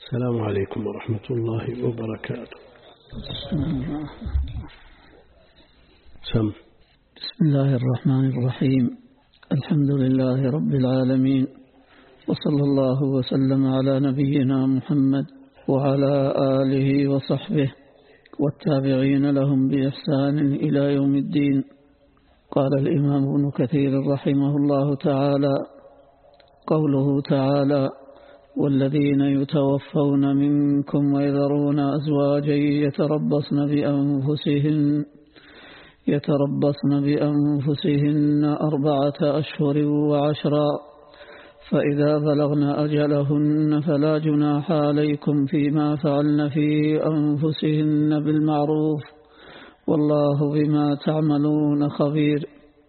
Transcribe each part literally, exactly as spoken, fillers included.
السلام عليكم ورحمة الله وبركاته. سم. بسم الله الرحمن الرحيم. الحمد لله رب العالمين، وصلى الله وسلم على نبينا محمد وعلى آله وصحبه والتابعين لهم بإحسان إلى يوم الدين. قال الإمام ابن كثير رحمه الله تعالى: قوله تعالى: والذين يتوفون منكم ويذرون أزواجا يتربصن بأنفسهن يتربصن بأنفسهن أربعة أشهر وعشرا، فإذا بلغن أجلهن فلا جناح عليكم فيما فعلن في أنفسهن بالمعروف، والله بما تعملون خبير.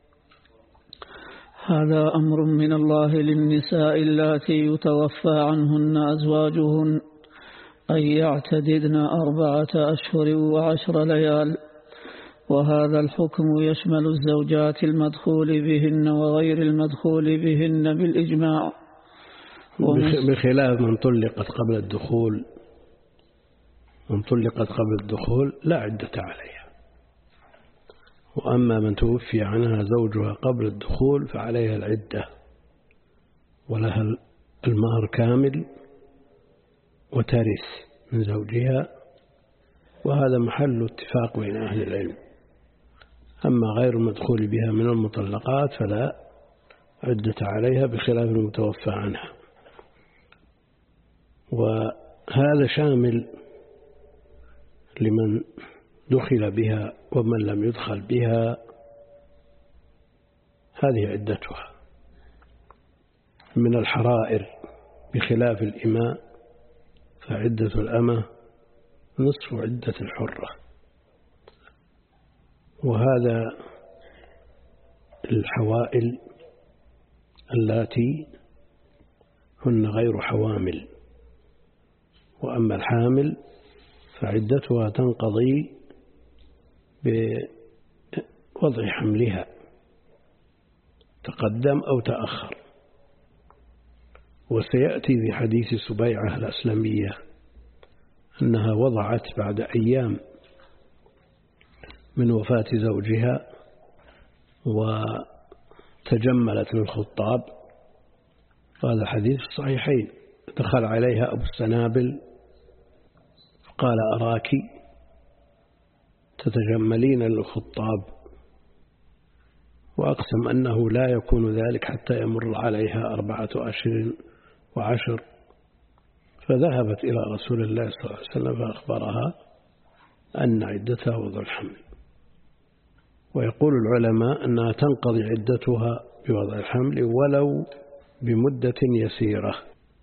هذا أمر من الله للنساء اللاتي يتوفى عنهن أزواجهن أن يعتددن أربعة أشهر وعشر ليال، وهذا الحكم يشمل الزوجات المدخول بهن وغير المدخول بهن بالإجماع، بخلاف من طلقت قبل الدخول. من طلقت قبل الدخول لا عدة عليها، وأما من توفي عنها زوجها قبل الدخول فعليها العدة، ولها المهر كامل وترث من زوجها، وهذا محل اتفاق بين أهل العلم. أما غير المدخول بها من المطلقات فلا عدة عليها بخلاف المتوفى عنها. وهذا شامل لمن دخل بها ومن لم يدخل بها، هذه عدتها. من الحرائر بخلاف الإماء فعدة الأمة نصف عدة الحرة، وهذا الحوائل اللاتي هن غير حوامل. وأما الحامل فعدتها تنقضي بوضع حملها، تقدم أو تأخر. وسيأتي في حديث سبيعة الأسلمية أنها وضعت بعد أيام من وفاة زوجها وتجملت للخطاب، وهذا حديث الصحيحين. دخل عليها أبو السنابل فقال: أراك تتجملين للخطاب، وأقسم أنه لا يكون ذلك حتى يمر عليها أربعة أشهر وعشر. فذهبت إلى رسول الله صلى الله عليه وسلم فأخبرها أن عدتها وضع الحمل. ويقول العلماء أنها تنقضي عدتها بوضع الحمل ولو بمدة يسيرة.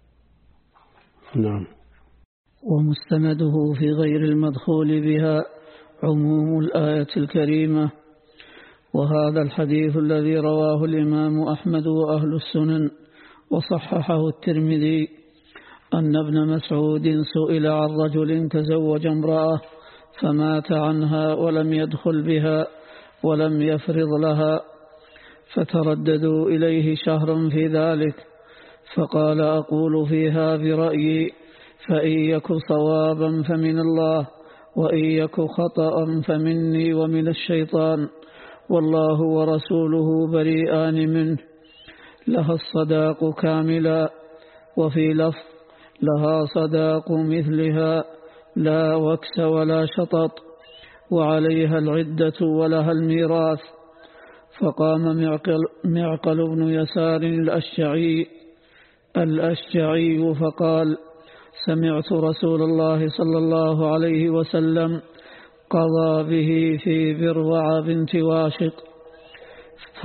نعم. ومستنده في غير المدخول بها عموم الآية الكريمة، وهذا الحديث الذي رواه الإمام أحمد وأهل السنن وصححه الترمذي أن ابن مسعود سئل عن رجل تزوج امرأة فمات عنها ولم يدخل بها ولم يفرض لها، فترددوا إليه شهرا في ذلك، فقال: أقول فيها برأيي، فإن يك صوابا فمن الله، وإن يك خطأ فمني ومن الشيطان، والله ورسوله بريئان منه. لها الصداق كاملا، وفي لفظ: لها صداق مثلها لا وكس ولا شطط، وعليها العدة ولها الميراث. فقام معقل, معقل بن يسار الأشجعي الأشجعي فقال: سمعت رسول الله صلى الله عليه وسلم قضى به في بروع بنت واشق. ف...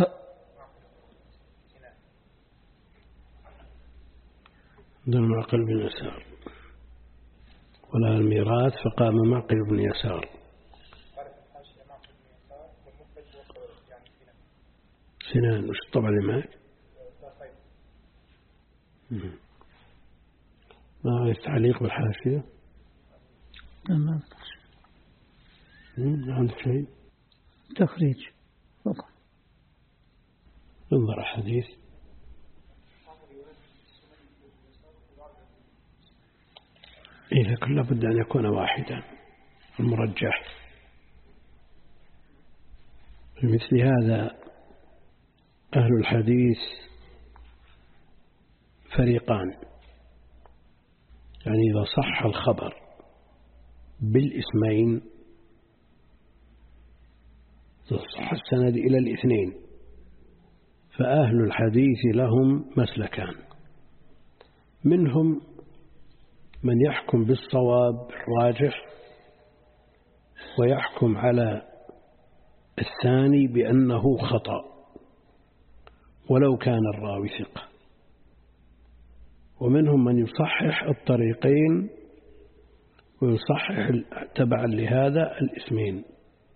دون معقل بن يسار ولها الميراث، فقام معقل بن يسار. سنان وش طبعا معك؟ ما عايز تعليق بالحاشية؟ تمام. عندك شيء؟ تخريج فقط. انظر حديث. إيه لكن لابد أن يكون واحدا المرجح. في مثل هذا أهل الحديث فريقان، يعني إذا صح الخبر بالاسمين صح السند إلى الاثنين فأهل الحديث لهم مسلكان، منهم من يحكم بالصواب الراجح ويحكم على الثاني بأنه خطأ ولو كان الراوي ثقة، ومنهم من يصحح الطريقين ويصحح تبعا لهذا الاسمين،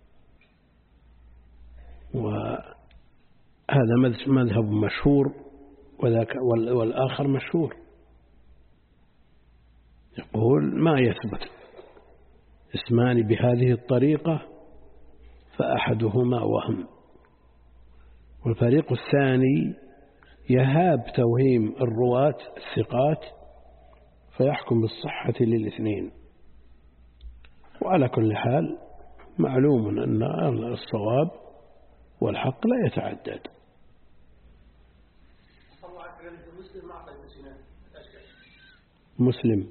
وهذا مذهب مشهور وذاك والآخر مشهور، يقول ما يثبت اسمان بهذه الطريقة فأحدهما وهم، والفريق الثاني يهاب توهيم الرواة الثقات فيحكم بالصحة للاثنين. وعلى كل حال معلوم أن الصواب والحق لا يتعدد. مسلم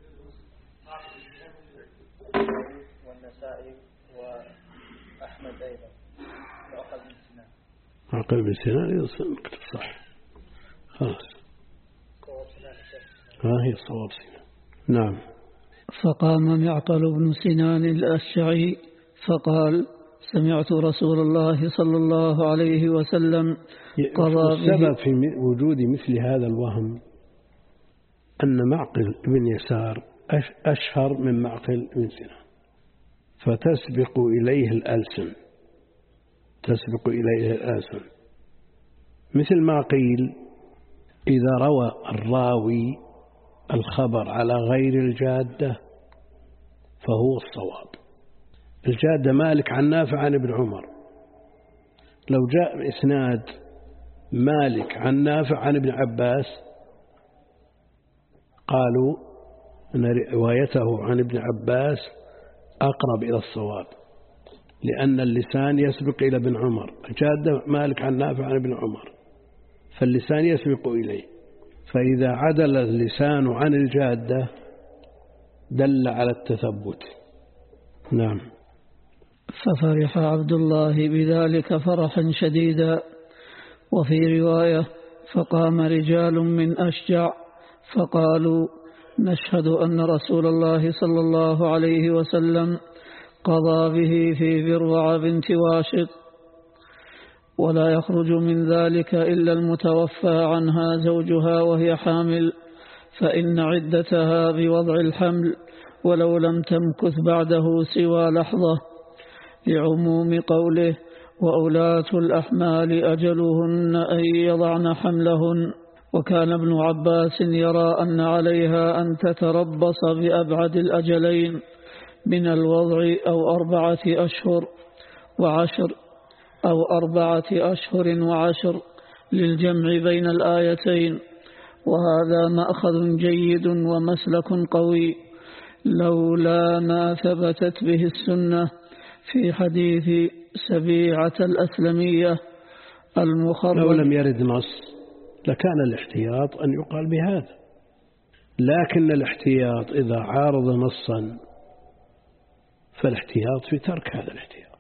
والنسائي وأحمد أيضا وأخذ بن سنان. عقل بن سنان صح خلاص ها هي الصواب سنان. نعم. فقام معقل بن سنان الأشعري فقال سمعت رسول الله صلى الله عليه وسلم قضى. السبب في وجود مثل هذا الوهم أن معقل بن يسار أشهر من معقل بن سنان، فتسبق إليه الألسن تسبق إليه الألسن مثل ما قيل إذا روى الراوي الخبر على غير الجادة فهو الصواب. الجادة مالك عن نافع عن ابن عمر، لو جاء إسناد مالك عن نافع عن ابن عباس قالوا أن روايته عن ابن عباس أقرب إلى الصواب لأن اللسان يسبق إلى ابن عمر، جادة مالك عن نافع عن ابن عمر فاللسان يسبق إليه، فإذا عدل اللسان عن الجادة دل على التثبت. نعم. ففرح عبد الله بذلك فرحا شديدا. وفي رواية فقام رجال من أشجع فقالوا نشهد أن رسول الله صلى الله عليه وسلم قضى به في بروع بنت واشق، ولا يخرج من ذلك إلا المتوفى عنها زوجها وهي حامل، فإن عدتها بوضع الحمل ولو لم تمكث بعده سوى لحظة، لعموم قوله وأولاة الأحمال أجلهن أن يضعن حملهن. وكان ابن عباس يرى أن عليها أن تتربص بأبعد الأجلين من الوضع أو أربعة أشهر وعشر أو أربعة أشهر وعشر للجمع بين الآيتين، وهذا مأخذ جيد ومسلك قوي لولا ما ثبتت به السنة في حديث سبيعة الأسلمية المخرج. لو لم يرد نص لكان الاحتياط أن يقال بهذا، لكن الاحتياط إذا عارض نصا فالاحتياط في ترك هذا الاحتياط.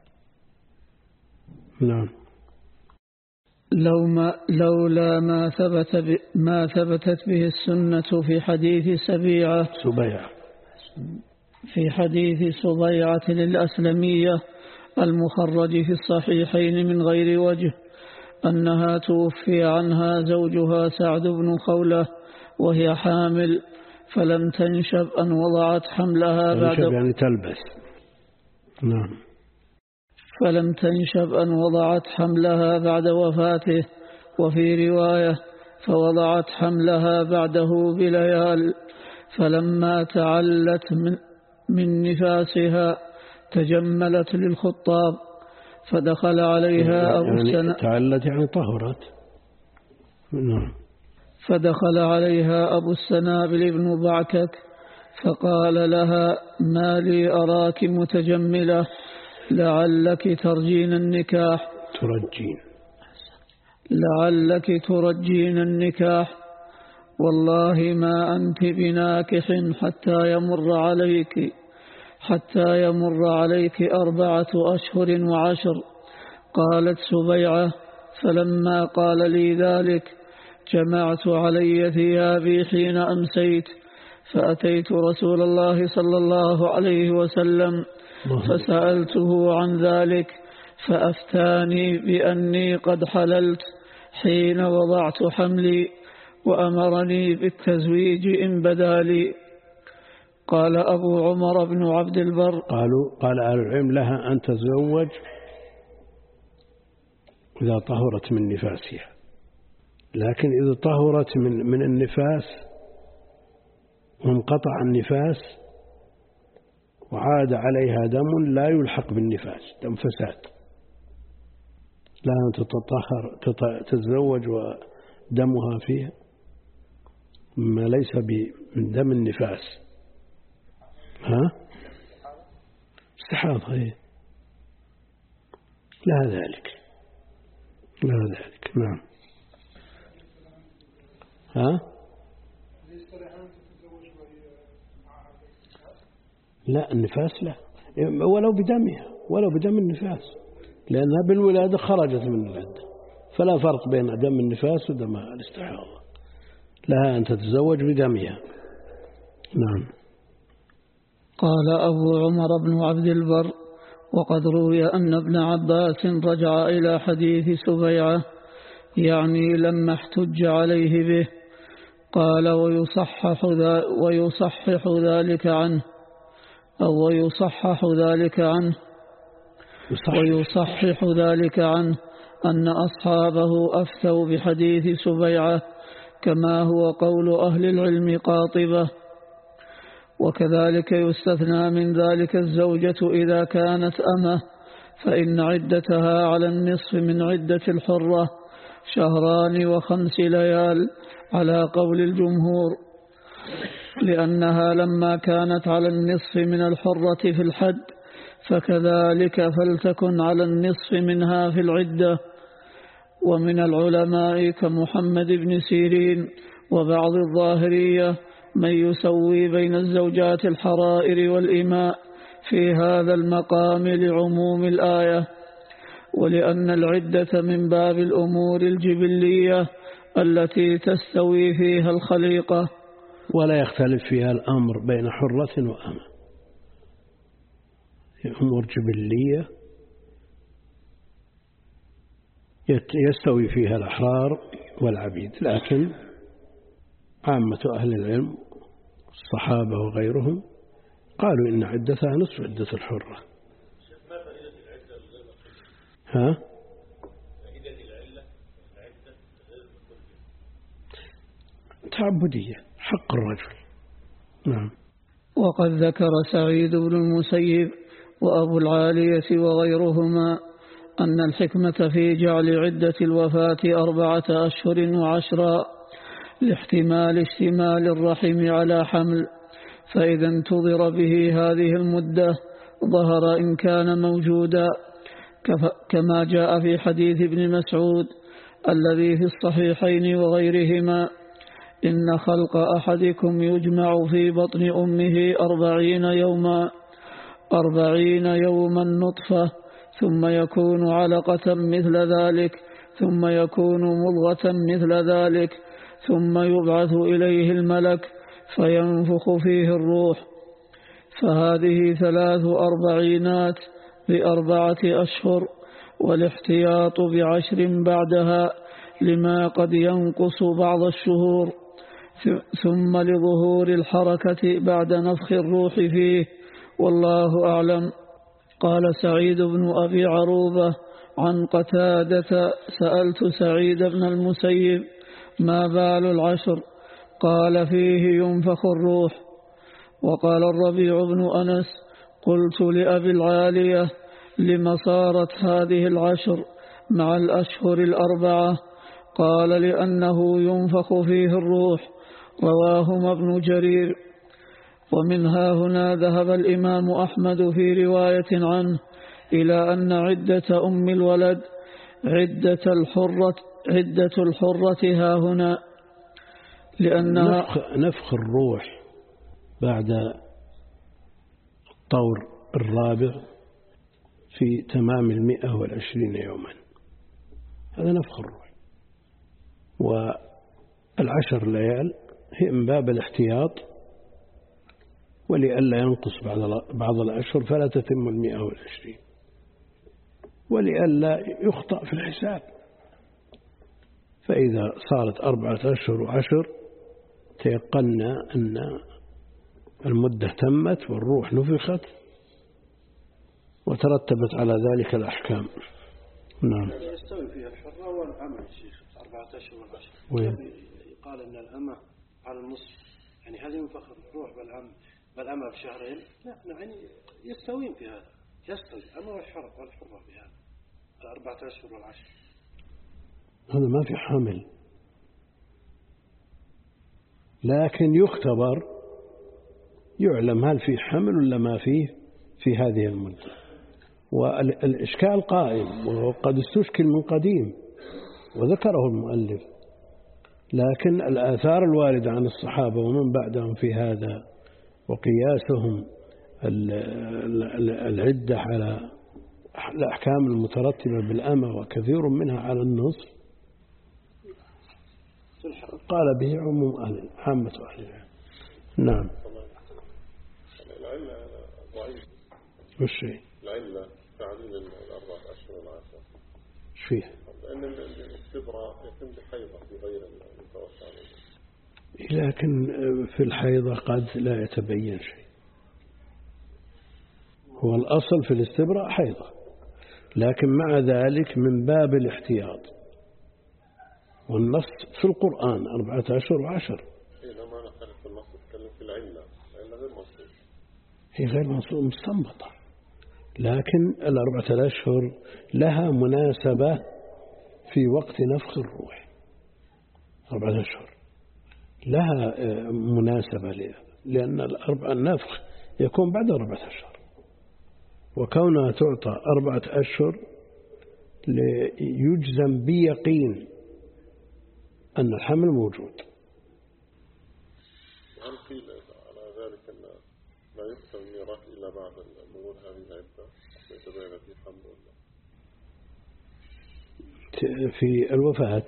نعم. لو ما لولا ما ثبت ما ثبتت به السنة في حديث سبيعة سبيعة في حديث سبيعة الأسلمية المخرج في الصحيحين من غير وجه أنها توفي عنها زوجها سعد بن خولة وهي حامل فلم تنشب أن وضعت حملها بعد يعني تلبس. نعم. فلم تنشب أن وضعت حملها بعد وفاته. وفي رواية فوضعت حملها بعده بليال، فلما تعلت من, من نفاسها تجملت للخطاب فدخل عليها أبو يعني السنة تعلت يعني طهرت. نعم. فدخل عليها أبو السنابل بن بعكك فقال لها: ما لي أراك متجملة، لعلك ترجين النكاح ترجين لعلك ترجين النكاح، والله ما أنت بناكح حتى يمر عليك حتى يمر عليك أربعة أشهر وعشر. قالت سبيعة: فلما قال لي ذلك جمعت علي ثيابي حين أمسيت، فأتيت رسول الله صلى الله عليه وسلم فسألته عن ذلك، فأفتاني بأني قد حللت حين وضعت حملي، وأمرني بالتزويج إن بدا لي. قال أبو عمر بن عبد البر: قالوا قال أهل العلم لها أن تتزوج إذا طهرت من نفاسها، لكن إذا طهرت من من النفاس وانقطع النفاس وعاد عليها دم لا يلحق بالنفاس، دم فساد، لا أن تتطهر تتزوج ودمها فيها ما ليس من دم النفاس. ها استحاضة هي لا ذلك لا ذلك نعم. ها لا النفاس لا، ولو بدمها ولو بدم النفاس، لأنها بالولادة خرجت من العدة، فلا فرق بين دم النفاس ودم الاستحاضة، لها أن تتزوج بدمها. نعم. قال أبو عمر بن عبد البر: وقد روي أن ابن عباس رجع إلى حديث سبيعة، يعني لما احتج عليه به. قال: ويصحح, ويصحح ذلك عنه أو ويصحح ذلك عنه ويصحح ذلك عنه أن أصحابه أفتوا بحديث سبيعة كما هو قول أهل العلم قاطبة. وكذلك يستثنى من ذلك الزوجة إذا كانت أمة، فإن عدتها على النصف من عدة الحرة شهران وخمس ليال على قول الجمهور، لأنها لما كانت على النصف من الحرة في الحد فكذلك فلتكن على النصف منها في العدة. ومن العلماء كمحمد بن سيرين وبعض الظاهرية من يسوي بين الزوجات الحرائر والإماء في هذا المقام لعموم الآية، ولأن العدة من باب الأمور الجبلية التي تستوي فيها الخليقة، ولا يختلف فيها الأمر بين حرة وأمة، أمور جبلية يستوي فيها الأحرار والعبيد. لكن عامة أهل العلم الصحابة وغيرهم قالوا إن عدتها نصف عدة الحرة. ها؟ تعبدية حق الرجل. نعم. وقد ذكر سعيد بن المسيب وأبو العالية وغيرهما أن الحكمة في جعل عدة الوفاة أربعة أشهر وعشرا لاحتمال اشتمال الرحم على حمل، فإذا انتظر به هذه المدة ظهر إن كان موجودا، كما جاء في حديث ابن مسعود الذي في الصحيحين وغيرهما: إن خلق أحدكم يجمع في بطن أمه أربعين يوما أربعين يوما نطفة، ثم يكون علقة مثل ذلك، ثم يكون مضغة مثل ذلك، ثم يبعث إليه الملك فينفخ فيه الروح. فهذه ثلاث أربعينات بأربعة أشهر، والاحتياط بعشر بعدها لما قد ينقص بعض الشهور، ثم لظهور الحركة بعد نفخ الروح فيه، والله أعلم. قال سعيد بن أبي عروبة عن قتادة: سألت سعيد بن المسيب: ما بال العشر؟ قال: فيه ينفخ الروح. وقال الربيع بن أنس: قلت لأبي العالية: لم صارت هذه العشر مع الأشهر الأربعة؟ قال: لأنه ينفخ فيه الروح. رواهما ابن جرير. ومنها هنا ذهب الإمام أحمد في رواية عنه إلى أن عدة أم الولد عدة الحرة عدة الحرة ها هنا، لأنها نفخ, نفخ الروح بعد الطور الرابع في تمام المئة والعشرين يوما، هذا نفخ الروح. والعشر ليال هي من باب الاحتياط، ولئلا ينقص بعض الأشهر فلا تتم المئة والعشرين، ولئلا يخطأ في الحساب. فإذا صارت أربعة أشهر وعشر تيقنا أن المدة تمت والروح نفخت وترتبت على ذلك الأحكام. نعم. يستوي فيها الحرة والأمة يا شيخ أربعة أشهر والعشر. يقال أن الأمة على النصف، يعني هل ينفخ الروح بالأمة بالأمة بشهرين؟ لا، يعني يستوين في هذا، يستوي الأمة والحرة والحرة في هذا الأربعة أشهر والعشر. هذا ما في حمل، لكن يختبر يعلم هل في حمل ولا ما فيه في هذه المدة. والإشكال قائم وقد استشكل من قديم وذكره المؤلف، لكن الآثار الواردة عن الصحابة ومن بعدهم في هذا وقياسهم العدة على الأحكام المترتبة بالأمة وكثير منها على النصف قال به عموم أهل عامة أهل العلم. نعم. العلة ضعيف. وش شيء؟ العلة تعليل الأربعة أشهر والعشر. إيش فيه؟ لأن الاستبراء يتم بحيضة في غير المتوفى عليه. لكن في الحيضة قد لا يتبين شيء. هو الأصل في الاستبراء حيضة، لكن مع ذلك من باب الاحتياط، والنص في القرآن أربعة أشهر وعشر. إيه ما نختلف في النص، نتكلم في العلة، العلة غير منصوص. هي غير منصوص مستنبطة، لكن الأربعة الأشهر لها مناسبة في وقت نفخ الروح. أربعة أشهر لها مناسبة لأن الأربع النفخ يكون بعد أربعة أشهر، وكونها تعطى أربعة أشهر ليجزم بيقين أن الحمل موجود. هل قيل على ذلك أن لا يقسم الميراث إلا بعد مرور هذه العدة يتبين في حمل ولا؟ في الوفاة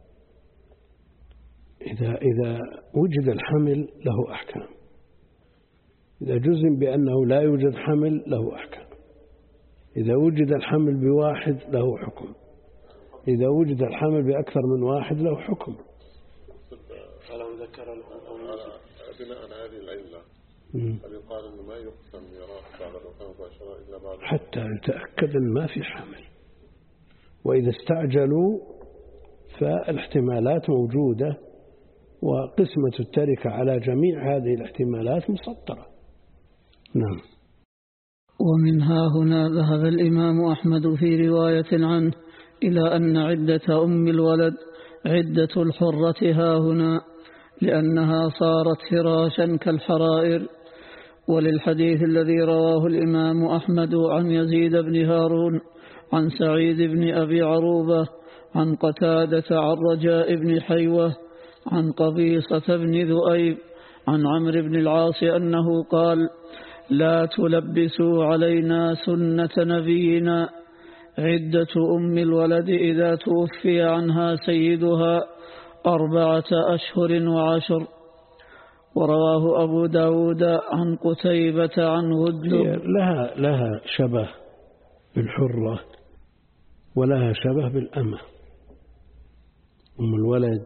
إذا إذا وجد الحمل له أحكام، إذا جزم بأنه لا يوجد حمل له أحكام، إذا وجد الحمل بواحد له حكم، إذا وجد الحمل بأكثر من واحد له حكم. فلو ذكر أو بناء على هذه العلة هل يقال أنه ما يقسم ميراث بعد الوفاة مباشرة إلا بعد حتى يتأكد أن ما في حمل؟ وإذا استعجلوا فالاحتمالات موجودة، وقسمة التركة على جميع هذه الاحتمالات مسطرة. نعم. ومنها هنا ذهب الإمام أحمد في رواية عنه إلى أن عدة أم الولد عدة الحرة ها هنا، لأنها صارت فراشا كالحرائر. وللحديث الذي رواه الإمام أحمد عن يزيد بن هارون عن سعيد بن أبي عروبة عن قتادة عن رجاء بن حيوة عن قبيصة بن ذؤيب عن عمرو بن العاص أنه قال: لا تلبسوا علينا سنة نبينا، عدة أم الولد إذا توفي عنها سيدها أربعة أشهر وعشر. ورواه أبو داود عن قتيبة عن غدر. لها, لها شبه بالحرة ولها شبه بالأمة. أم الولد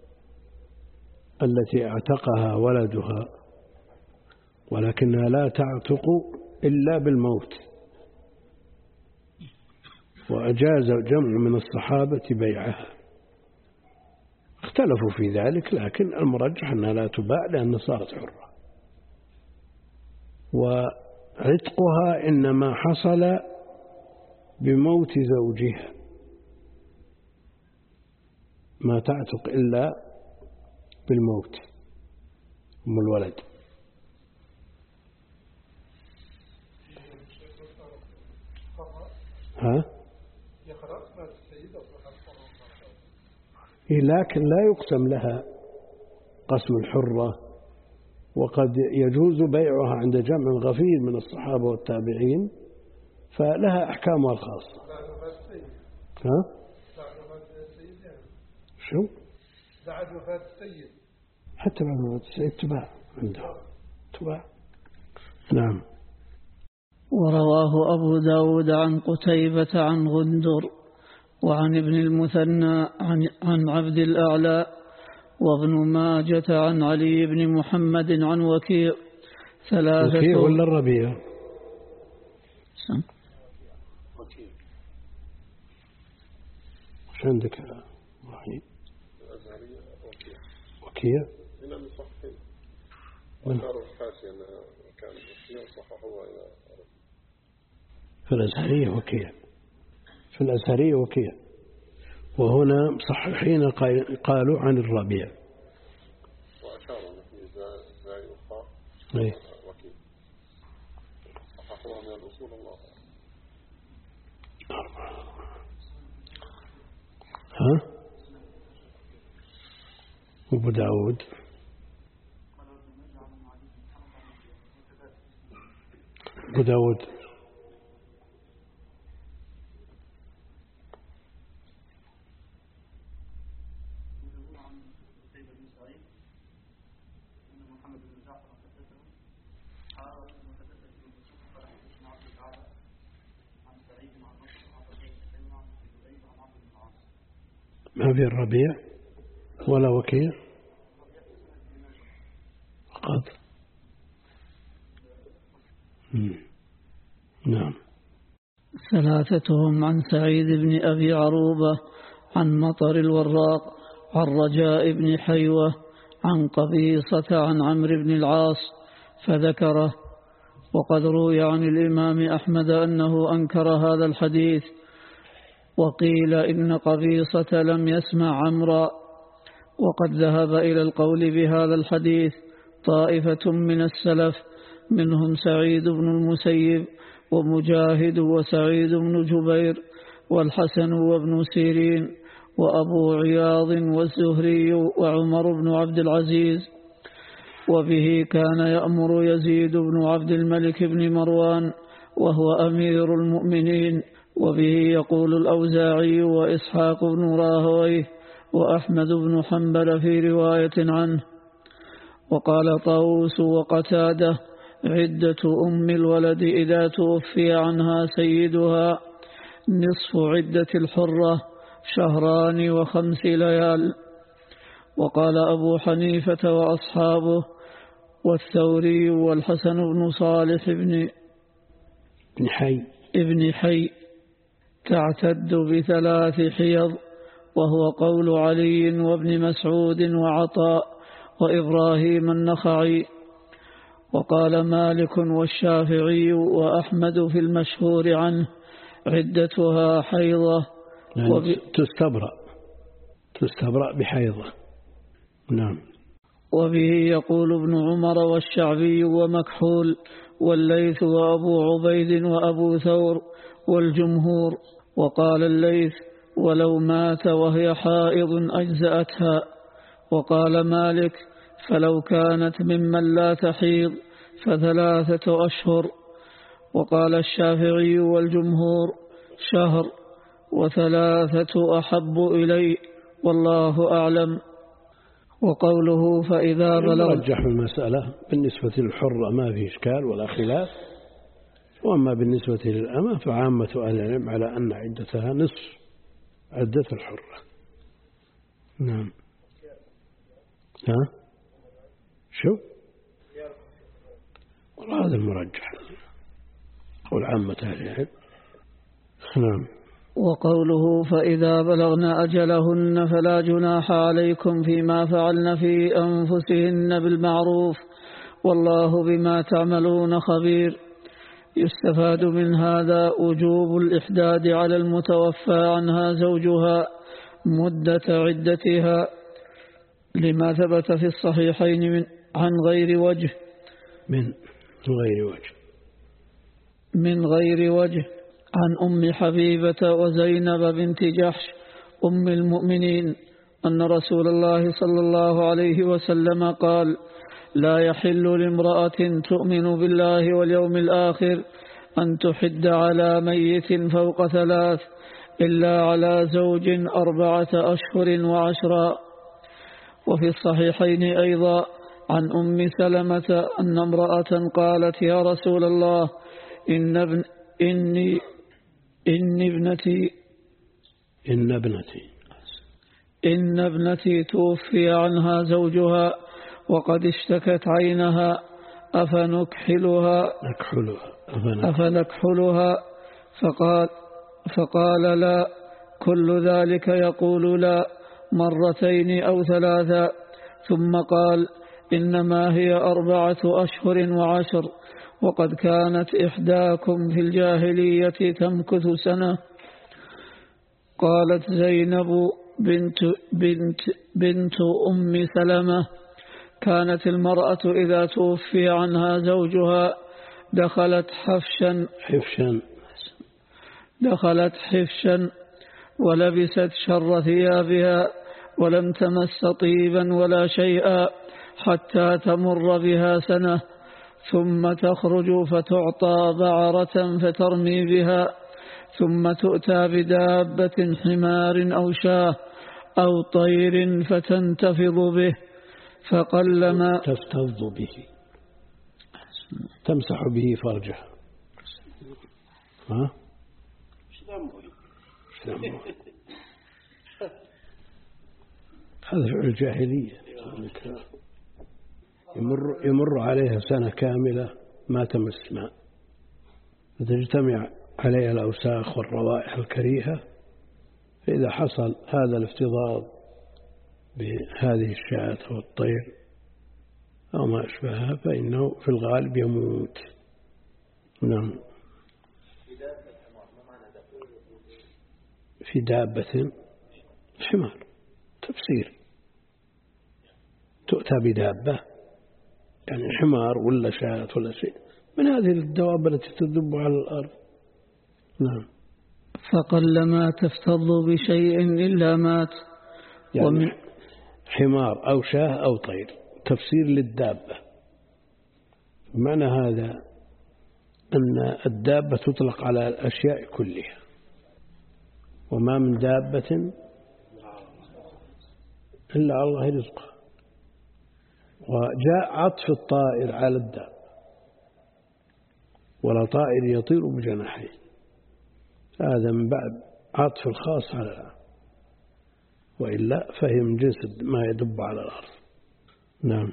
التي اعتقها ولدها، ولكنها لا تعتق إلا بالموت، وأجاز جمع من الصحابة بيعها. اختلفوا في ذلك، لكن المرجح أنها لا تباع لأنها صارت حرة. وعتقها إنما حصل بموت زوجها، ما تعتق إلا بالموت أم الولد. ها؟ لكن لا يقسم لها قسم الحرة، وقد يجوز بيعها عند جمع غفير من الصحابة والتابعين، فلها أحكامها الخاصة. ها؟ شو؟ بعد وفاة السيد، حتى بعد وفاة السيد تباع عنده تباع. نعم. ورواه أبو داود عن قتيبة عن غندر وعن ابن المثنى عن, عن عبد الأعلى وابن ماجة عن علي بن محمد عن وكيع ثلاثة. وكيع ولا الربيع؟ سم. وكيع. وش عندك يا إبراهيم؟ وكيع. نعم صحيح. وشاروا الحاشية أنها كان وكيع صححوها إلى في الأزهرية وكيع، في الأزهرية وكيع، وهنا مصححين قالوا عن الربيع. وأشاروا مثل زاي وخاء وكيع صححوها من الأصول الله. ها؟ أبو داود أبو داود ما في الربيع ولا وكيع فقط. نعم. ثلاثتهم عن سعيد بن أبي عروبة عن مطر الوراق عن رجاء بن حيوة عن قبيصة عن عمرو بن العاص فذكره. وقد روي عن الإمام أحمد أنه أنكر هذا الحديث، وقيل إن قبيصة لم يسمع عمرا. وقد ذهب إلى القول بهذا الحديث طائفة من السلف، منهم سعيد بن المسيب ومجاهد وسعيد بن جبير والحسن وابن سيرين وأبو عياض والزهري وعمر بن عبد العزيز. وبه كان يأمر يزيد بن عبد الملك بن مروان وهو أمير المؤمنين، وبه يقول الأوزاعي وإسحاق بن راهويه وأحمد بن حنبل في رواية عنه. وقال طاووس وقتاده عدة أم الولد إذا توفي عنها سيدها نصف عدة الحرة شهران وخمس ليال. وقال أبو حنيفة وأصحابه والثوري والحسن بن صالح بن ابن حي ابن حي تعتد بثلاث حيض، وهو قول علي وابن مسعود وعطاء وإبراهيم النخعي. وقال مالك والشافعي وأحمد في المشهور عنه عدتها حيضة يعني وب... تستبرأ تستبرأ بحيضة. نعم. وبه يقول ابن عمر والشعبي ومكحول والليث وأبو عبيد وأبو ثور والجمهور. وقال الليث ولو مات وهي حائض أجزأتها. وقال مالك فلو كانت ممن لا تحيض فثلاثة أشهر. وقال الشافعي والجمهور شهر وثلاثة أحب إلي والله أعلم. وقوله فإذا بلغ رجح المسألة بالنسبة للحرة ما في إشكال ولا خلاف، وأما بالنسبة للأمة فعامة أهل العلم على أن عدتها نصف عدة الحرة. نعم. ها شو والله هذا المرجح قول عامة أهل العلم. نعم. وقوله فإذا بلغنا أجلهن فلا جناح عليكم فيما فعلن في أنفسهن بالمعروف والله بما تعملون خبير. يستفاد من هذا وجوب الإحداد على المتوفى عنها زوجها مدة عدتها، لما ثبت في الصحيحين من عن غير وجه من غير وجه من غير وجه عن أم حبيبة وزينب بنت جحش أم المؤمنين أن رسول الله صلى الله عليه وسلم قال: لا يحل لامرأة تؤمن بالله واليوم الآخر أن تحد على ميت فوق ثلاث إلا على زوج أربعة أشهر وعشرا. وفي الصحيحين أيضا عن أم سلمة أن امرأة قالت: يا رسول الله، إن ابن إني إن ابنتي إن ابنتي إن ابنتي توفي عنها زوجها وقد اشتكت عينها أفنكحلها نكحلها أفنكحلها فقال فقال: لا، كل ذلك يقول لا مرتين أو ثلاثا. ثم قال: إنما هي أربعة أشهر وعشر، وقد كانت إحداكم في الجاهلية تمكث سنة. قالت زينب بنت, بنت, بنت أم سلمة: كانت المرأة إذا توفي عنها زوجها دخلت حفشا حفشا دخلت حفشا ولبست شر ثيابها ولم تمس طيبا ولا شيئا حتى تمر بها سنة، ثم تخرج فتعطى بعرة فترمي بها، ثم تؤتى بدابة حمار أو شاه أو طير فتنتفض به، فقلما تفتض به، تمسح به فرجها. ها؟ هذا فعل الجاهلية. يمر, يمر عليها سنة كاملة ما تمس ماء، فتجتمع عليها الأوساخ والروائح الكريهة، فإذا حصل هذا الافتضاض بهذه الشاة أو الطير أو ما أشبهها فإنه في الغالب يموت. نعم. في دابة حمار تفسير، تؤتى بدابة يعني حمار ولا شاة ولا شيء من هذه الدواب التي تدب على الأرض. نعم. فقلما تفتض بشيء إلا مات. يعني ومن حمار أو شاه أو طير تفسير للدابة. معنى هذا أن الدابة تطلق على الأشياء كلها، وما من دابة إلا على الله رزقها. وجاء عطف الطائر على الدابة، ولا طائر يطير بجناحيه، هذا من بعد عطف الخاص على العام، وإلا فهي من جنس ما يدب على الأرض. نعم.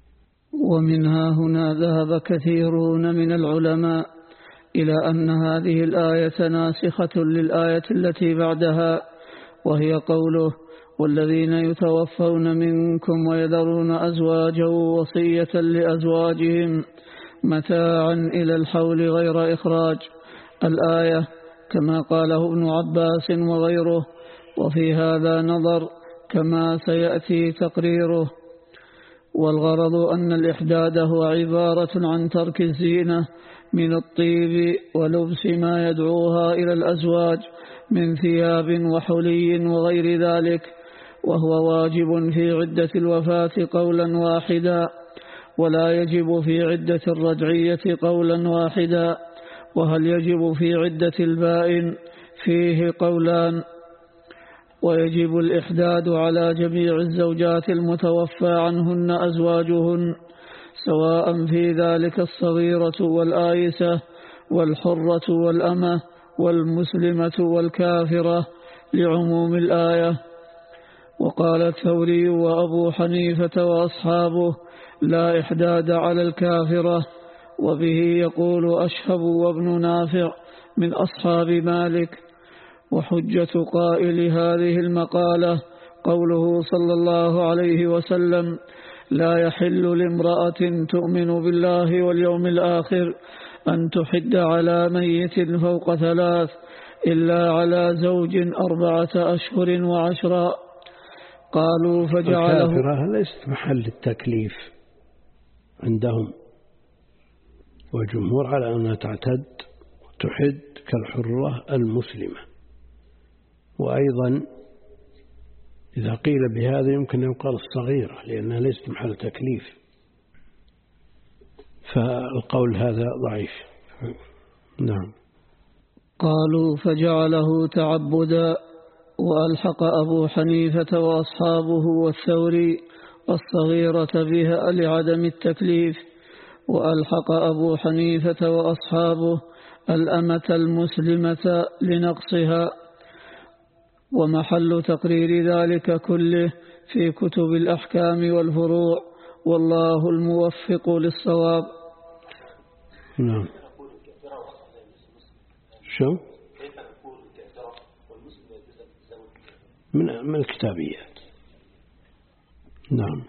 ومنها هنا ذهب كثيرون من العلماء إلى أن هذه الآية ناسخة للآية التي بعدها، وهي قوله: والذين يتوفون منكم ويذرون أزواجا وصية لأزواجهم متاعا إلى الحول غير إخراج، الآية كما قاله ابن عباس وغيره. وفي هذا نظر كما سيأتي تقريره. والغرض أن الإحداد هو عبارة عن ترك الزينة من الطيب ولبس ما يدعوها إلى الأزواج من ثياب وحلي وغير ذلك، وهو واجب في عدة الوفاة قولا واحدا، ولا يجب في عدة الرجعية قولا واحدا. وهل يجب في عدة البائن؟ فيه قولان. ويجب الإحداد على جميع الزوجات المتوفى عنهن أزواجهن، سواء في ذلك الصغيرة والآيسة والحرة والأمة والمسلمة والكافرة لعموم الآية. وقال الثوري وأبو حنيفة وأصحابه: لا إحداد على الكافرة. وبه يقول أشهب وابن نافع من أصحاب مالك. وحجة قائل هذه المقالة قوله صلى الله عليه وسلم: لا يحل لامرأة تؤمن بالله واليوم الآخر أن تحد على ميت فوق ثلاث إلا على زوج أربعة أشهر وعشرا. قالوا فجعله الكافرة ليست محل التكليف عندهم، والجمهور على أنها تعتد تحد كالحرة المسلمة. وأيضا إذا قيل بهذا يمكن أن يقال الصغيرة لأنها ليست محل تكليف، فالقول هذا ضعيف. نعم. قالوا فجعله تعبدا، وألحق أبو حنيفة وأصحابه والثوري الصغيرة بها لعدم التكليف، وألحق أبو حنيفة وأصحابه الأمة المسلمة لنقصها. ومحل تقرير ذلك كله في كتب الأحكام والفروع، والله الموفق للصواب. نعم. شو؟ من من الكتابيات. نعم.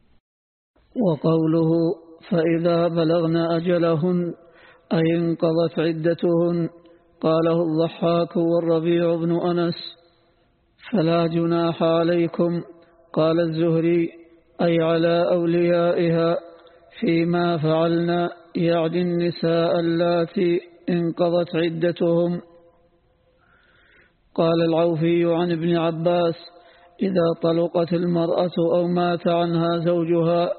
وقوله فإذا بلغنا أجلهن أي انقضت عدتهن، قاله الضحاك والربيع بن أنس فلا جناح عليكم، قال الزهري أي على أوليائها فيما فعلنا، يعني النساء اللاتي انقضت عدتهم. قال العوفي عن ابن عباس إذا طلقت المرأة أو مات عنها زوجها.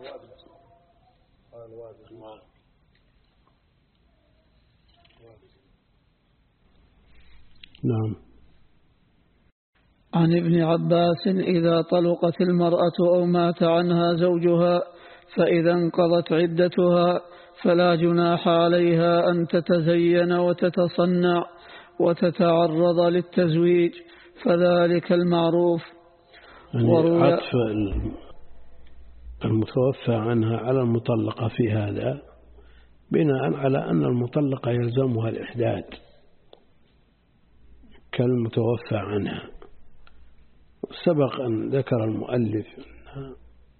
نعم. عن ابن عباس إذا طلقت المرأة أو مات عنها زوجها فإذا انقضت عدتها فلا جناح عليها أن تتزين وتتصنع وتتعرض للتزويج، فذلك المعروف. يعني عطف المتوفى عنها على المطلقة في هذا بناء على أن المطلقة يلزمها الإحداد كالمتوفى عنها. سبق أن ذكر المؤلف أن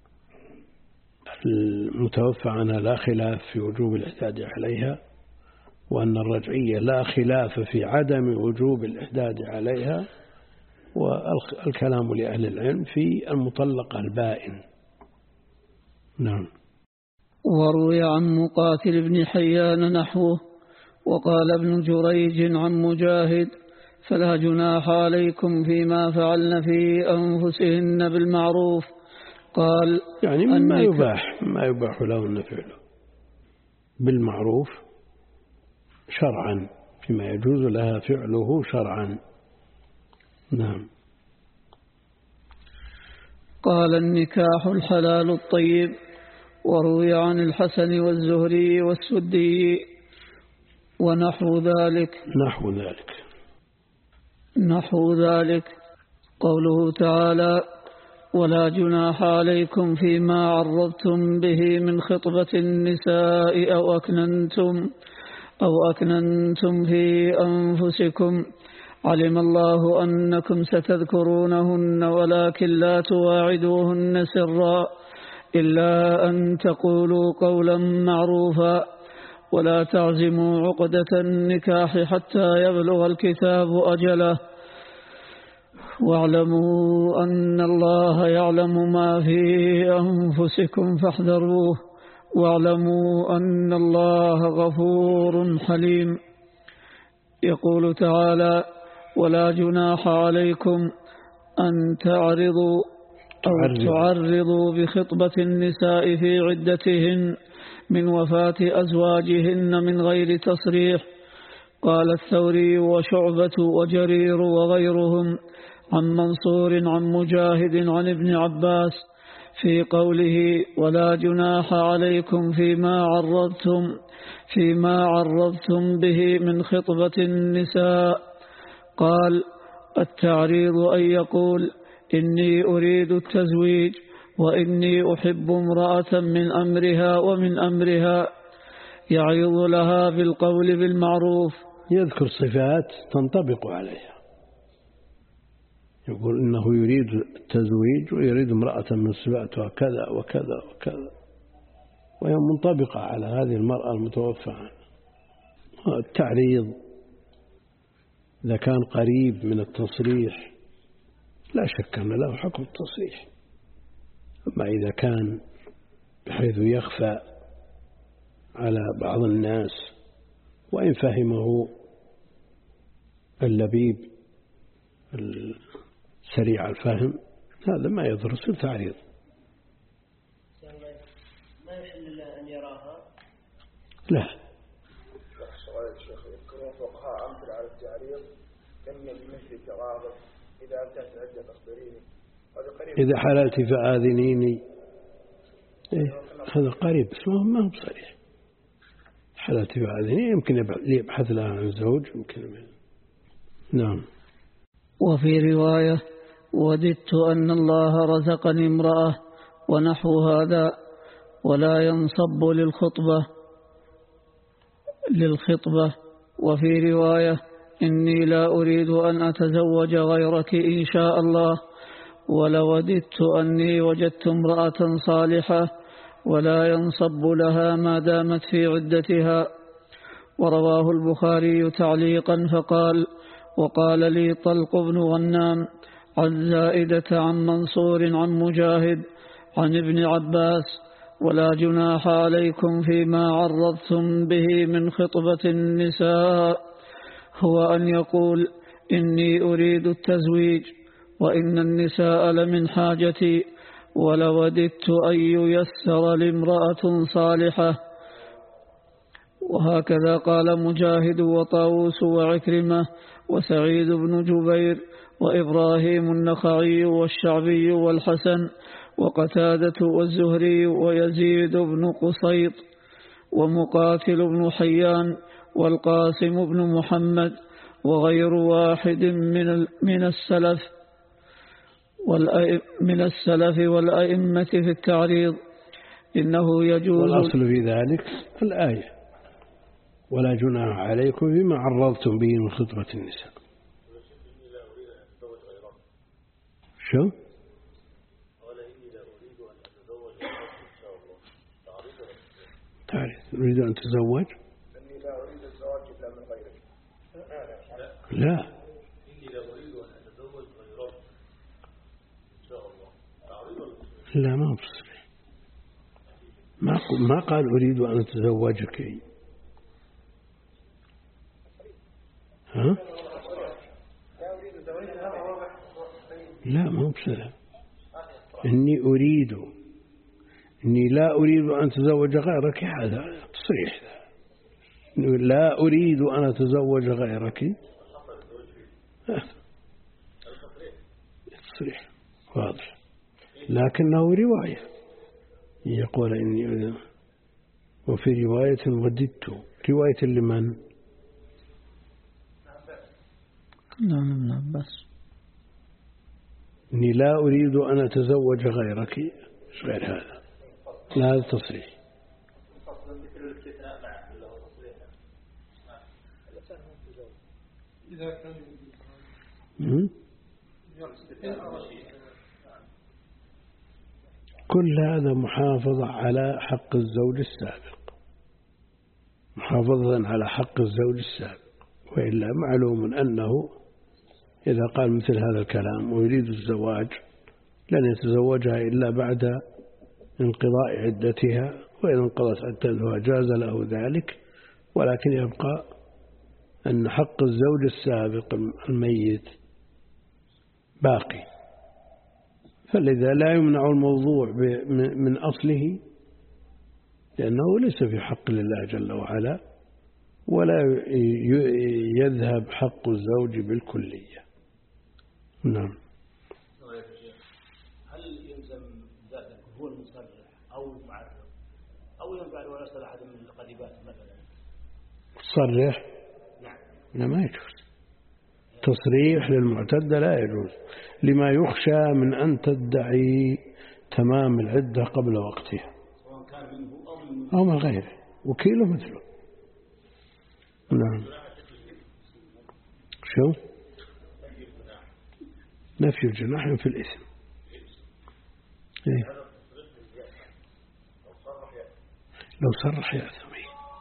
المتوفى عنها لا خلاف في وجوب الإحداد عليها، وأن الرجعية لا خلاف في عدم وجوب الإحداد عليها، والكلام لأهل العلم في المطلقة البائن. نعم. وروي عن مقاتل بن حيان نحوه. وقال ابن جريج عن مجاهد فلا جناح عليكم فيما فعلن في أنفسهن بالمعروف. قال يعني ما يباح ما يباح لهن فعله بالمعروف شرعا، فيما يجوز لها فعله شرعا. نعم. قال النكاح الحلال الطيب. وروي عن الحسن والزهري والسدي ونحو ذلك نحو ذلك نحو ذلك قوله تعالى ولا جناح عليكم فيما عرضتم به من خطبة النساء أو أكننتم أو أكننتم في أنفسكم علم الله أنكم ستذكرونهن ولكن لا تواعدوهن سرا إلا أن تقولوا قولا معروفا ولا تعزموا عقدة النكاح حتى يبلغ الكتاب أجله واعلموا أن الله يعلم ما في أنفسكم فاحذروه واعلموا أن الله غفور حليم. يقول تعالى ولا جناح عليكم أن تعرضوا أو تعرضوا بخطبة النساء في عدتهن من وفاة أزواجهن من غير تصريح. قال الثوري وشعبة وجرير وغيرهم عن منصور عن مجاهد عن ابن عباس في قوله ولا جناح عليكم فيما عرضتم فيما عرضتم به من خطبة النساء. قال التعريض أن يقول إني أريد التزويج وإني أحب امرأة من أمرها ومن أمرها يعيض لها بالقول بالمعروف، يذكر صفات تنطبق عليها، يقول إنه يريد التزويج ويريد امرأة من صفاتها كذا وكذا وكذا وهي منطبقة على هذه المرأة المتوفى عنها. التعريض إذا كان قريب من التصريح لا شك أن له حكم التصريح، أما إذا كان بحيث يخفى على بعض الناس وإن فهمه اللبيب سريع الفهم هذا ما يضر، يصير تعريض. ما يحل له أن يراها؟ لا. يذكرون فقهاء أمثل على التعريض كمية بمثل كراغب إذا أنتهت عدة أخبريني إذا حللت فآذنيني. إيه هذا قريب بس ما هو بصريح. حللت فآذنيني يمكن يبحث لها عن زوج يمكن. نعم. وفي رواية وددت أن الله رزقني امرأة ونحو هذا، ولا ينصب للخطبة للخطبة. وفي رواية إني لا أريد أن أتزوج غيرك إن شاء الله، ولوددت أني وجدت امرأة صالحة ولا ينصب لها ما دامت في عدتها. ورواه البخاري تعليقا فقال: وقال لي طلق بن غنام عن زائدة عن منصور عن مجاهد عن ابن عباس: ولا جناح عليكم فيما عرضتم به من خطبة النساء، هو أن يقول إني أريد التزويج، وإن النساء لمن حاجتي، ولوددت أن ييسر لامرأة صالحة. وهكذا قال مجاهد وطاووس وعكرمة وسعيد بن جبير وإبراهيم النخعي والشعبي والحسن وقتادة والزهري ويزيد بن قصيط ومقاتل بن حيان والقاسم بن محمد وغير واحد من من السلف من السلف والأئمة في التعريض. إنه يجوز. والأصل في ذلك الآية: ولا جناح عليكم فيما عرضتم به من خطبة النساء. شو؟ تعريض. نريد أن تزوج؟ إني لا أريد الزواج إلا من غيرك. لا. إني لا أريد أن أتزوج غيرك إن شاء الله. تعريض. لا ما بصري. ما ما قال أريد أن أتزوجك. ها؟ لا ما بصري. إني أريد إني لا أريد أن أتزوج غيرك، هذا تصريح. لا أريد أن أتزوج غيرك تصريح واضح، لكنه رواية يقول إني. وفي رواية وددت، رواية لمن؟ نعم نعم بس إني لا أريد أن أتزوج غيرك، مش غير هذا. لا هذا تصريح. كل هذا محافظة على حق الزوج السابق، محافظة على حق الزوج السابق. وإلا معلوم أنه إذا قال مثل هذا الكلام ويريد الزواج لن يتزوجها إلا بعد انقضاء عدتها، وإذا انقضت عدتها جاز له ذلك، ولكن يبقى أن حق الزوج السابق الميت باقي. فلذا لا يمنع الموضوع من أصله، لأنه ليس في حق لله جل وعلا، ولا يذهب حق الزوج بالكلية. نعم. هل يلزم ذلك هو المصرح أو المعرف، أو ينفع لو يرسل أحد من القريبات مثلا؟ تصرح؟ نعم. لا ما يجوز. تصريح للمعتدة لا يجوز، لما يخشى من أن تدعي تمام العدة قبل وقتها، سواء كان منه أو من أو من غيره، وكيله مثله. نعم. شو؟ نفي الجناح في الإثم. إيه؟ لو صرح يأثم.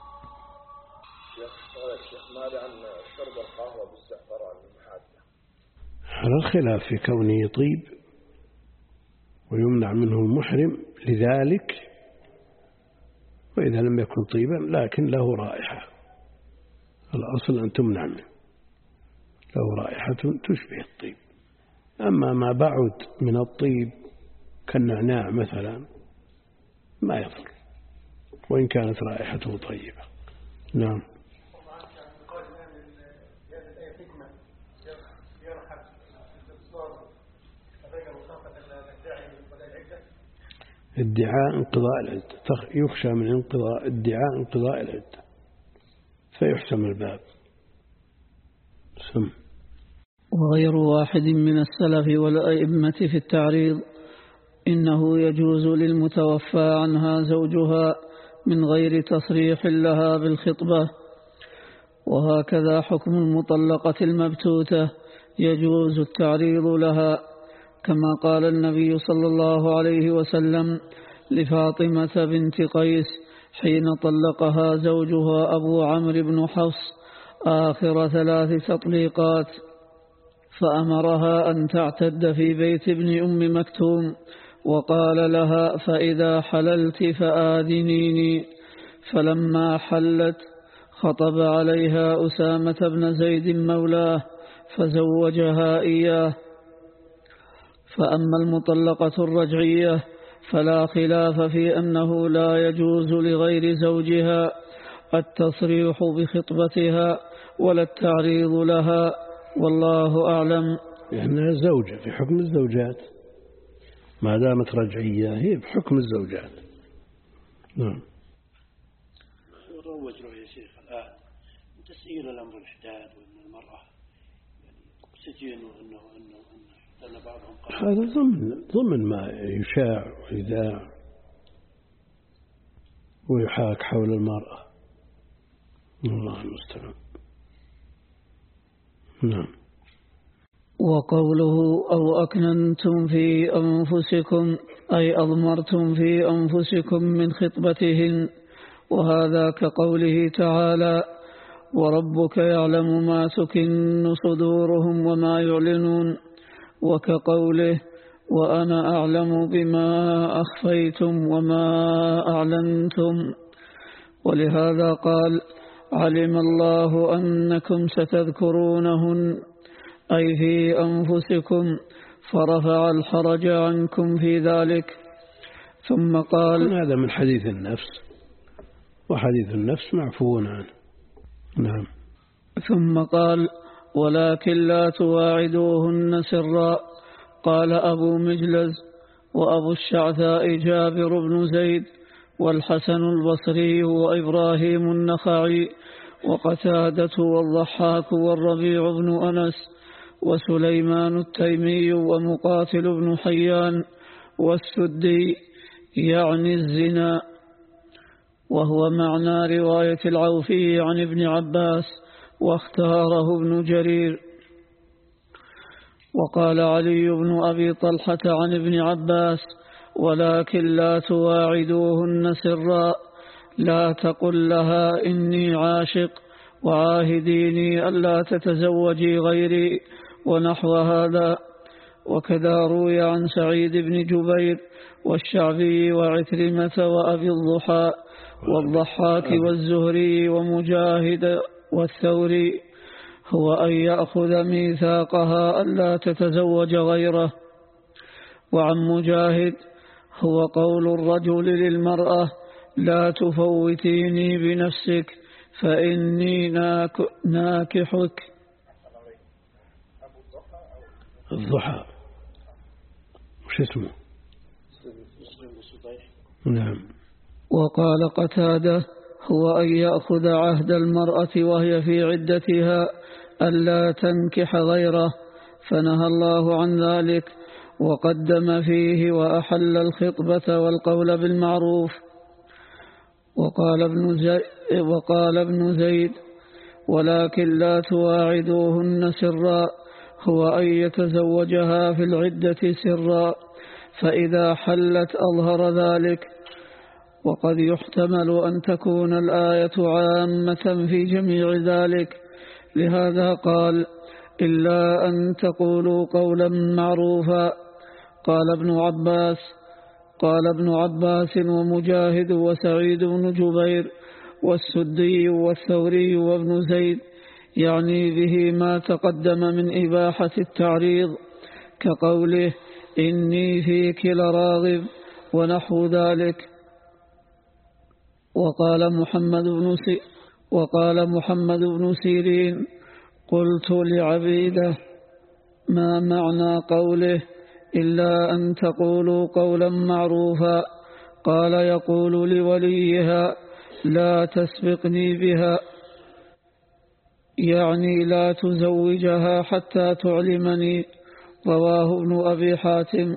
ماذا عن شرب القهوة بالزعفران المحادة؟ على الخلاف في كونه طيب ويمنع منه المحرم لذلك، وإذا لم يكن طيبا لكن له رائحة الأصل أن تمنع منه له رائحة تشبه الطيب. أما ما بعد من الطيب كالنعناع مثلا ما يضر وإن كانت رائحته طيبة. نعم. ادعاء انقضاء العدة، يخشى من انقضاء ادعاء انقضاء العدة فيحسم الباب. سم. وغير واحد من السلف والأئمة في التعريض إنه يجوز للمتوفى عنها زوجها من غير تصريح لها بالخطبة، وهكذا حكم المطلقة المبتوتة يجوز التعريض لها، كما قال النبي صلى الله عليه وسلم لفاطمة بنت قيس حين طلقها زوجها أبو عمرو بن حفص آخر ثلاث تطليقات، فأمرها أن تعتد في بيت ابن أم مكتوم، وقال لها فإذا حللت فآذنيني. فلما حلت خطب عليها أسامة بن زيد مولاه فزوجها إياه. فأما المطلقة الرجعية فلا خلاف في أنه لا يجوز لغير زوجها التصريح بخطبتها ولا التعريض لها، والله أعلم. لأنها زوجة في حكم الزوجات، ما دامت رجعية هي بحكم الزوجات. نعم. روج له يا شيخ الآن تسئيل الأمر الحداد وأن المرأة يعني سجين وأنه أنه أن بعضهم قال هذا ضمن ضمن ما يشاع ويذاع ويحاك حول المرأة. الله المستعان. نعم. وقوله أو أكننتم في أنفسكم أي أضمرتم في أنفسكم من خطبتهن، وهذا كقوله تعالى وربك يعلم ما تكن صدورهم وما يعلنون، وكقوله وأنا أعلم بما أخفيتم وما أعلنتم. ولهذا قال علم الله أنكم ستذكرونهن أي في أنفسكم فرفع الحرج عنكم في ذلك. ثم قال هذا من حديث النفس، وحديث النفس معفو عنه. نعم. ثم قال ولكن لا تواعدوهن سرا. قال أبو مجلز وأبو الشعثاء جابر بن زيد والحسن البصري وإبراهيم النخعي وقتادة والضحاك والربيع بن أنس وسليمان التيمي ومقاتل بن حيان والسدي يعني الزنا، وهو معنى رواية العوفي عن ابن عباس، واختاره ابن جرير. وقال علي بن أبي طلحة عن ابن عباس ولكن لا تواعدوهن سرا، لا تقل لها إني عاشق وعاهديني ألا تتزوجي غيري ونحو هذا. وكذا روي عن سعيد بن جبير والشعبي وعكرمة وأبي الضحى والضحاك والزهري ومجاهد والثوري هو أن يأخذ ميثاقها ألا تتزوج غيره. وعن مجاهد هو قول الرجل للمرأة لا تفوتيني بنفسك فإني ناك ناكحك. الضحى وش اسمه؟ نعم. وقال قتادة هو أن يأخذ عهد المرأة وهي في عدتها ألا تنكح غيره، فنهى الله عن ذلك وقدم فيه وأحل الخطبة والقول بالمعروف. وقال ابن زيد, وقال ابن زيد ولكن لا تواعدوهن سرا هو أن يتزوجها في العدة سرا، فإذا حلت أظهر ذلك. وقد يحتمل أن تكون الآية عامة في جميع ذلك، لهذا قال إلا أن تقولوا قولا معروفا. قال ابن عباس قال ابن عباس ومجاهد وسعيد بن جبير والسدي والثوري وابن زيد، يعني به ما تقدم من إباحة التعريض كقوله إني فيك لراغب ونحو ذلك. وقال محمد بن سي وقال محمد بن سيرين قلت لعبيده ما معنى قوله إلا أن تقولوا قولا معروفا؟ قال يقول لوليها لا تسبقني بها، يعني لا تزوجها حتى تعلمني. رواه ابن أبي حاتم.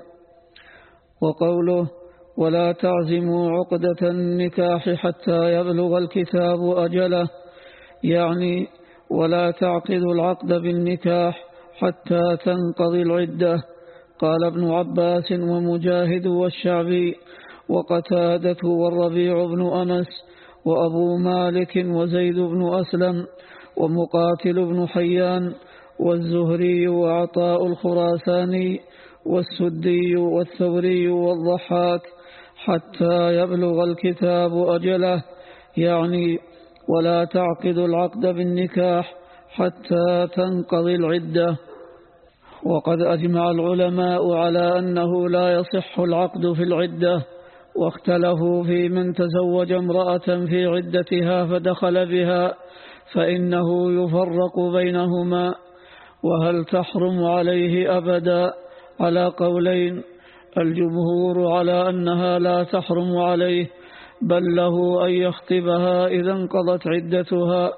وقوله ولا تعزموا عقدة النكاح حتى يبلغ الكتاب أجله، يعني ولا تعقدوا العقد بالنكاح حتى تنقضي العدة. قال ابن عباس ومجاهد والشعبي وقتادة والربيع بن أنس وأبو مالك وزيد بن أسلم ومقاتل بن حيان والزهري وعطاء الخراساني والسدي والثوري والضحاك حتى يبلغ الكتاب أجله، يعني ولا تعقد العقد بالنكاح حتى تنقضي العدة. وقد أجمع العلماء على أنه لا يصح العقد في العدة، واختلفوا في من تزوج امرأة في عدتها فدخل بها فإنه يفرق بينهما، وهل تحرم عليه أبدا على قولين. الجمهور على أنها لا تحرم عليه، بل له أن يخطبها إذا انقضت عدتها.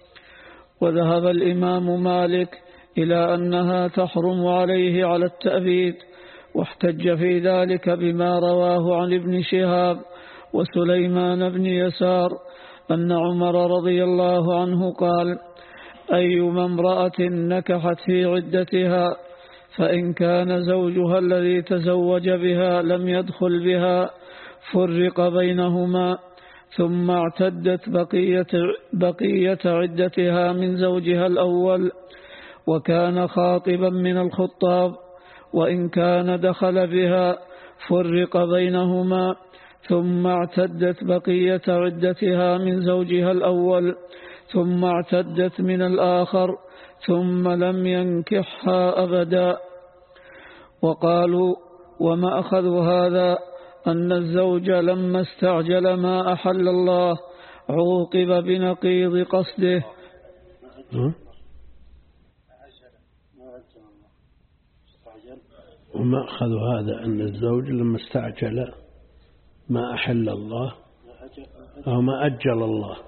وذهب الإمام مالك إلى أنها تحرم عليه على التأبيد، واحتج في ذلك بما رواه عن ابن شهاب وسليمان بن يسار أن عمر رضي الله عنه قال أيما امرأة نكحت في عدتها فإن كان زوجها الذي تزوج بها لم يدخل بها فرق بينهما، ثم اعتدت بقية, بقية عدتها من زوجها الأول وكان خاطبا من الخطاب، وإن كان دخل بها فرق بينهما، ثم اعتدت بقية عدتها من زوجها الأول ثم اعتدت من الآخر ثم لم ينكحها أبدا. وقالوا وما أخذ هذا أن الزوج لما استعجل ما أحل الله عوقب بنقيض قصده. وما أخذ هذا أن الزوج لما استعجل ما أحل الله أو ما أجل الله،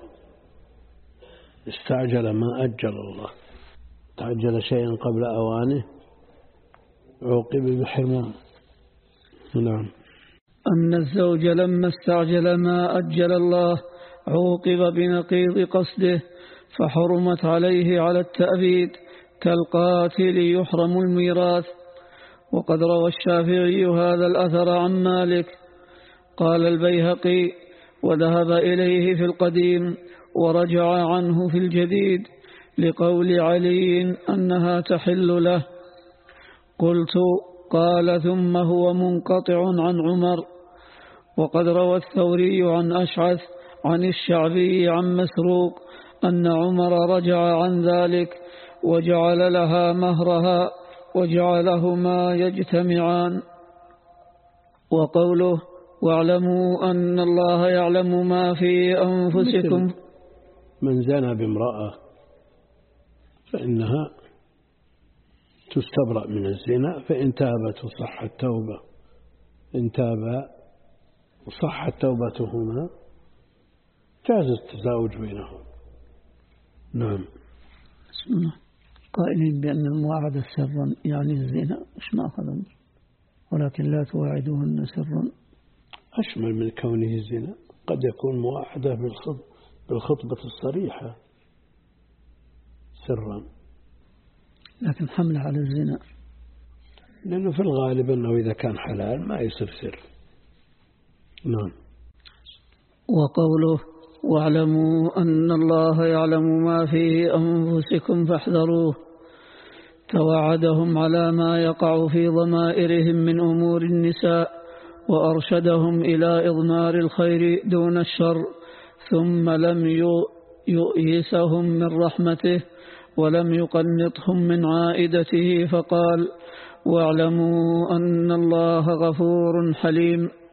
استعجل ما أجل الله، تعجل شيئا قبل أوانه عوقب بحرمان. نعم. أن الزوج لما استعجل ما أجل الله عوقب بنقيض قصده فحرمت عليه على التأبيد كالقاتل يحرم الميراث. وقد روى الشافعي هذا الأثر عن مالك. قال البيهقي وذهب إليه في القديم ورجع عنه في الجديد لقول علي أنها تحل له. قلت قال ثم هو منقطع عن عمر. وقد روى الثوري عن أشعث عن الشعبي عن مسروق أن عمر رجع عن ذلك وجعل لها مهرها وجعلهما يجتمعان. وقوله واعلموا أن الله يعلم ما في أنفسكم، من زنى بامرأة فإنها تستبرأ من الزنا، فإن تابت وصح التوبة إن تابا وصحت توبتهما جاز التزاوج بينهم. نعم. بسم الله. قائلين بأن المواعدة سرا يعني الزنا، مش ما أخذهم، ولكن لا تواعدوهن سرا أشمل من كونه الزنا. قد يكون مواعدة بالخطبة الصريحة سرا، لكن حملة على الزنا، لأنه في الغالب أنه إذا كان حلال ما يصير سر. نعم. وقوله واعلموا أن الله يعلم ما في أنفسكم فاحذروه، توعدهم على ما يقع في ضمائرهم من أمور النساء وأرشدهم إلى إضمار الخير دون الشر، ثم لم يؤيسهم من رحمته ولم يقنطهم من عائدته، فقال: واعلموا أن الله غفور حليم.